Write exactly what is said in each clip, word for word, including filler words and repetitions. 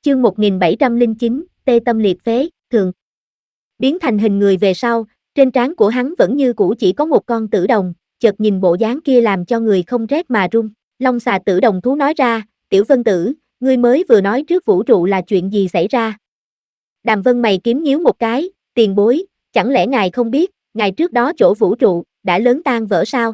Chương một nghìn bảy trăm lẻ chín, tê tâm liệt phế, thường. Biến thành hình người về sau, trên trán của hắn vẫn như cũ chỉ có một con tử đồng, chợt nhìn bộ dáng kia làm cho người không rét mà run. Long xà tử đồng thú nói ra, Tiểu Vân Tử, ngươi mới vừa nói trước vũ trụ là chuyện gì xảy ra? Đàm Vân mày kiếm nhíu một cái, tiền bối, chẳng lẽ ngài không biết, ngài trước đó chỗ vũ trụ, đã lớn tan vỡ sao?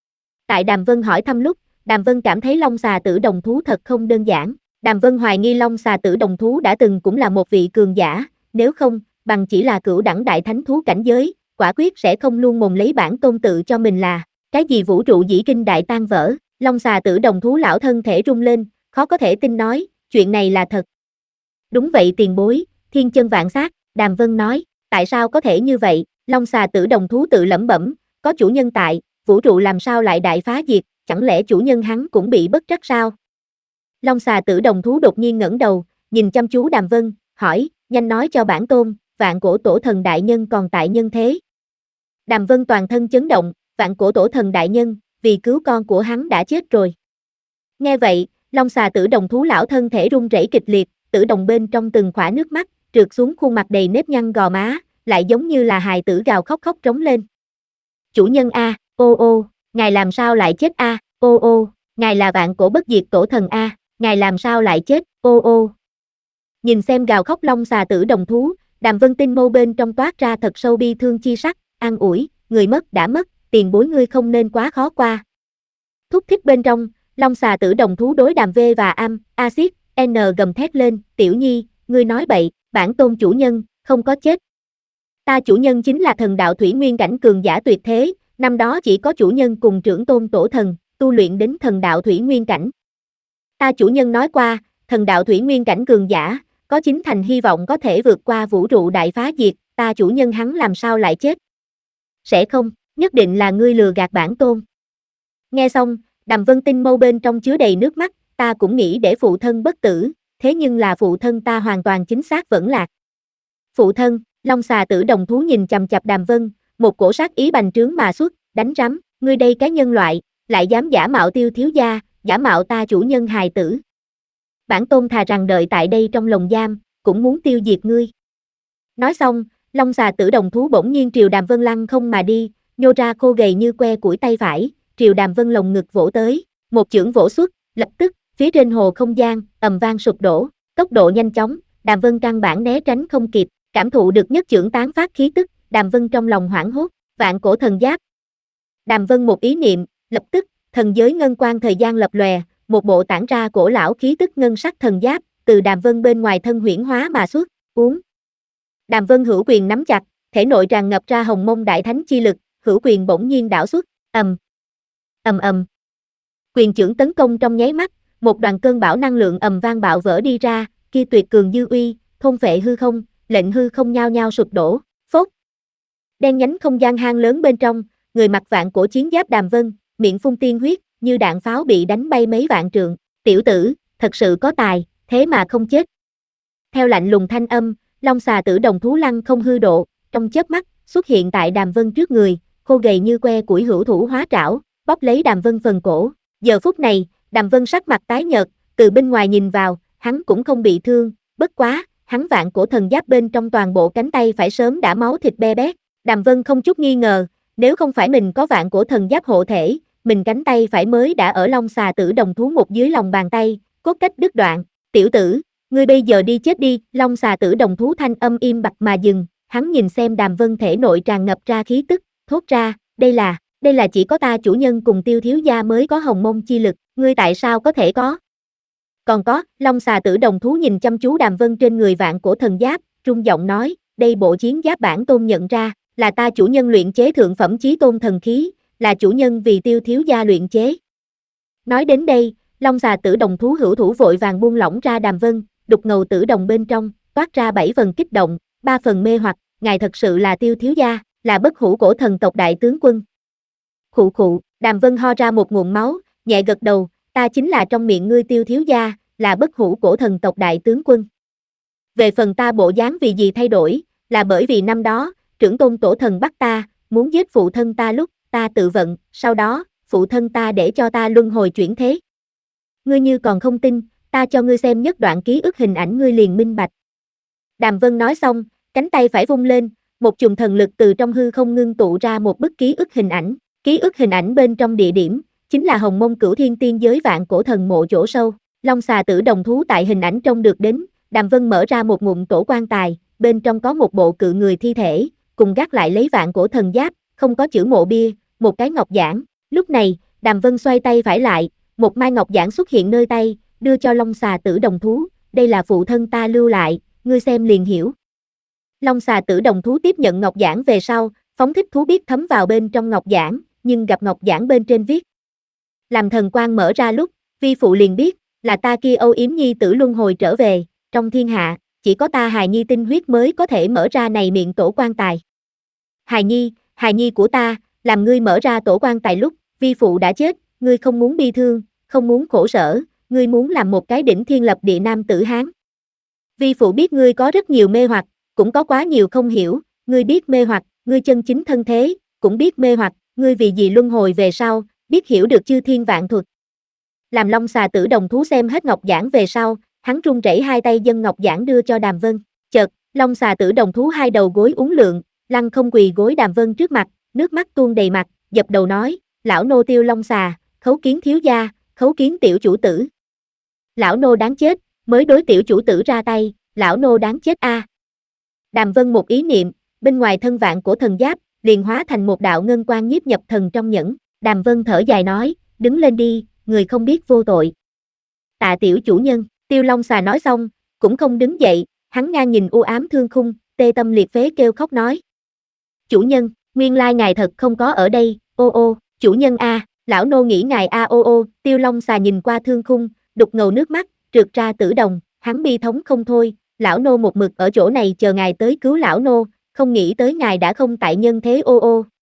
Tại Đàm Vân hỏi thăm lúc, Đàm Vân cảm thấy Long xà tử đồng thú thật không đơn giản. Đàm Vân hoài nghi Long xà tử đồng thú đã từng cũng là một vị cường giả, nếu không, bằng chỉ là cửu đẳng đại thánh thú cảnh giới, quả quyết sẽ không luôn mồm lấy bản tôn tự cho mình là cái gì vũ trụ dĩ kinh đại tan vỡ. Long xà tử đồng thú lão thân thể rung lên, khó có thể tin nói, chuyện này là thật. Đúng vậy tiền bối, thiên chân vạn sát, Đàm Vân nói, tại sao có thể như vậy? Long xà tử đồng thú tự lẩm bẩm, có chủ nhân tại, vũ trụ làm sao lại đại phá diệt, chẳng lẽ chủ nhân hắn cũng bị bất trắc sao? Long xà tử đồng thú đột nhiên ngẩng đầu, nhìn chăm chú Đàm Vân, hỏi, nhanh nói cho bản tôn, vạn cổ tổ thần đại nhân còn tại nhân thế. Đàm Vân toàn thân chấn động, vạn cổ tổ thần đại nhân, vì cứu con của hắn đã chết rồi. Nghe vậy, Long xà tử đồng thú lão thân thể run rẩy kịch liệt, tử đồng bên trong từng khỏa nước mắt, trượt xuống khuôn mặt đầy nếp nhăn gò má, lại giống như là hài tử gào khóc khóc trống lên. Chủ nhân a, ô ô, ngài làm sao lại chết a, ô ô, ngài là vạn cổ bất diệt tổ thần a, ngài làm sao lại chết, ô ô. Nhìn xem gào khóc Long xà tử đồng thú, Đàm Vân tinh mâu bên trong toát ra thật sâu bi thương chi sắc, an ủi, người mất đã mất, tiền bối ngươi không nên quá khó qua. Thúc thích bên trong, Long xà tử đồng thú đối Đàm V và Am, Axit, N gầm thét lên, Tiểu Nhi, ngươi nói bậy, bản tôn chủ nhân, không có chết. Ta chủ nhân chính là thần đạo thủy nguyên cảnh cường giả tuyệt thế, năm đó chỉ có chủ nhân cùng trưởng tôn tổ thần, tu luyện đến thần đạo thủy nguyên cảnh. Ta chủ nhân nói qua, thần đạo thủy nguyên cảnh cường giả, có chính thành hy vọng có thể vượt qua vũ trụ đại phá diệt, ta chủ nhân hắn làm sao lại chết? Sẽ không, nhất định là ngươi lừa gạt bản tôn. Nghe xong, Đàm Vân tinh mâu bên trong chứa đầy nước mắt, ta cũng nghĩ để phụ thân bất tử, thế nhưng là phụ thân ta hoàn toàn chính xác vẫn lạc. Phụ thân, Long xà tử đồng thú nhìn chằm chằm Đàm Vân, một cổ sát ý bành trướng mà xuất, đánh rắm, ngươi đây cái nhân loại, lại dám giả mạo Tiêu thiếu gia, giả mạo ta chủ nhân hài tử. Bản tôn thà rằng đợi tại đây trong lồng giam, cũng muốn tiêu diệt ngươi. Nói xong, Long xà tử đồng thú bỗng nhiên triều Đàm Vân lăng không mà đi, nhô ra khô gầy như que củi tay phải, triều Đàm Vân lồng ngực vỗ tới, một chưởng vỗ xuất, lập tức, phía trên hồ không gian, ầm vang sụp đổ, tốc độ nhanh chóng, Đàm Vân căn bản né tránh không kịp, cảm thụ được nhất chưởng tán phát khí tức, Đàm Vân trong lòng hoảng hốt, vạn cổ thần giáp. Đàm Vân một ý niệm, lập tức, thần giới ngân quang thời gian lập lòe, một bộ tản ra cổ lão khí tức ngân sắc thần giáp, từ Đàm Vân bên ngoài thân huyễn hóa mà xuất, uống. Đàm Vân hữu quyền nắm chặt, thể nội tràn ngập ra hồng mông đại thánh chi lực, hữu quyền bỗng nhiên đảo xuất, ầm, ầm ầm. Quyền chưởng tấn công trong nháy mắt, một đoàn cơn bão năng lượng ầm vang bạo vỡ đi ra, kia tuyệt cường dư uy, thôn phệ hư không, lệnh hư không nhao nhao sụp đổ, phốt. Đen nhánh không gian hang lớn bên trong, người mặc vạn cổ chiến giáp Đàm Vân, miệng phun tiên huyết, như đạn pháo bị đánh bay mấy vạn trượng, tiểu tử, thật sự có tài, thế mà không chết. Theo lạnh lùng thanh âm, Long xà tử đồng thú lăng không hư độ, trong chớp mắt, xuất hiện tại Đàm Vân trước người, khô gầy như que củi hữu thủ hóa trảo, bóp lấy Đàm Vân phần cổ. Giờ phút này, Đàm Vân sắc mặt tái nhợt, từ bên ngoài nhìn vào, hắn cũng không bị thương, bất quá, hắn vạn cổ thần giáp bên trong toàn bộ cánh tay phải sớm đã máu thịt be bét. Đàm Vân không chút nghi ngờ, nếu không phải mình có vạn cổ thần giáp hộ thể, mình cánh tay phải mới đã ở Long xà tử đồng thú một dưới lòng bàn tay, cốt cách đứt đoạn. Tiểu tử, ngươi bây giờ đi chết đi. Long xà tử đồng thú thanh âm im bặt mà dừng, hắn nhìn xem Đàm Vân thể nội tràn ngập ra khí tức, thốt ra, đây là, đây là chỉ có ta chủ nhân cùng Tiêu thiếu gia mới có hồng mông chi lực, ngươi tại sao có thể có? Còn có, Long xà tử đồng thú nhìn chăm chú Đàm Vân trên người vạn cổ thần giáp, rung giọng nói, đây bộ chiến giáp bản tôn nhận ra, là ta chủ nhân luyện chế thượng phẩm chí tôn thần khí, là chủ nhân vì Tiêu thiếu gia luyện chế. Nói đến đây, Long xà tử đồng thú hữu thủ vội vàng buông lỏng ra Đàm Vân, đục ngầu tử đồng bên trong, toát ra bảy phần kích động, ba phần mê hoặc, ngài thật sự là Tiêu thiếu gia, là bất hủ cổ thần tộc đại tướng quân. Khụ khụ, Đàm Vân ho ra một nguồn máu, nhẹ gật đầu, ta chính là trong miệng ngươi Tiêu thiếu gia, là bất hủ cổ thần tộc đại tướng quân. Về phần ta bộ dáng vì gì thay đổi, là bởi vì năm đó, trưởng tôn tổ thần bắt ta, muốn giết phụ thân ta lúc, ta tự vận, sau đó, phụ thân ta để cho ta luân hồi chuyển thế. Ngươi như còn không tin, ta cho ngươi xem nhất đoạn ký ức hình ảnh ngươi liền minh bạch. Đàm Vân nói xong, cánh tay phải vung lên, một chùm thần lực từ trong hư không ngưng tụ ra một bức ký ức hình ảnh, ký ức hình ảnh bên trong địa điểm, chính là Hồng Mông Cửu Thiên Tiên giới vạn cổ thần mộ chỗ sâu, long xà tử đồng thú tại hình ảnh trông được đến, Đàm Vân mở ra một ngụm tổ quan tài, bên trong có một bộ cự người thi thể, cùng gác lại lấy vạn cổ thần giáp, không có chữ mộ bia, một cái ngọc giản, lúc này, Đàm Vân xoay tay phải lại, một mai ngọc giản xuất hiện nơi tay, đưa cho long xà tử đồng thú, đây là phụ thân ta lưu lại, ngươi xem liền hiểu. Long xà tử đồng thú tiếp nhận ngọc giản về sau, phóng thích thú biết thấm vào bên trong ngọc giản, nhưng gặp ngọc giản bên trên viết. Làm thần quang mở ra lúc, vi phụ liền biết, là ta kia âu yếm nhi tử luân hồi trở về, trong thiên hạ, chỉ có ta hài nhi tinh huyết mới có thể mở ra này miệng tổ quan tài. Hài nhi, hài nhi của ta, làm ngươi mở ra tổ quan tài lúc, vi phụ đã chết, ngươi không muốn bi thương, không muốn khổ sở, ngươi muốn làm một cái đỉnh thiên lập địa nam tử Hán. Vi phụ biết ngươi có rất nhiều mê hoặc, cũng có quá nhiều không hiểu, ngươi biết mê hoặc, ngươi chân chính thân thế, cũng biết mê hoặc, ngươi vì gì luân hồi về sau, biết hiểu được chư thiên vạn thuật. Làm long xà tử đồng thú xem hết ngọc giản về sau, hắn run rẩy hai tay dâng ngọc giản đưa cho Đàm Vân, chợt, long xà tử đồng thú hai đầu gối uốn lượn, lăn không quỳ gối Đàm Vân trước mặt, nước mắt tuôn đầy mặt, dập đầu nói, lão nô Tiêu Long Xà, khấu kiến thiếu gia, khấu kiến tiểu chủ tử. Lão nô đáng chết, mới đối tiểu chủ tử ra tay, lão nô đáng chết a. À. Đàm Vân một ý niệm, bên ngoài thân vạn cổ thần giáp, liền hóa thành một đạo ngân quang nhiếp nhập thần trong nhẫn, Đàm Vân thở dài nói, đứng lên đi, người không biết vô tội. Tạ tiểu chủ nhân, Tiêu Long Xà nói xong, cũng không đứng dậy, hắn ngang nhìn u ám thương khung, tê tâm liệt phế kêu khóc nói. Chủ nhân, nguyên lai ngài thật không có ở đây, ô ô, chủ nhân a, lão nô nghĩ ngài a ô ô, Tiêu Long Xà nhìn qua thương khung, đục ngầu nước mắt, trượt ra tử đồng, hắn bi thống không thôi, lão nô một mực ở chỗ này chờ ngài tới cứu lão nô, không nghĩ tới ngài đã không tại nhân thế ô ô.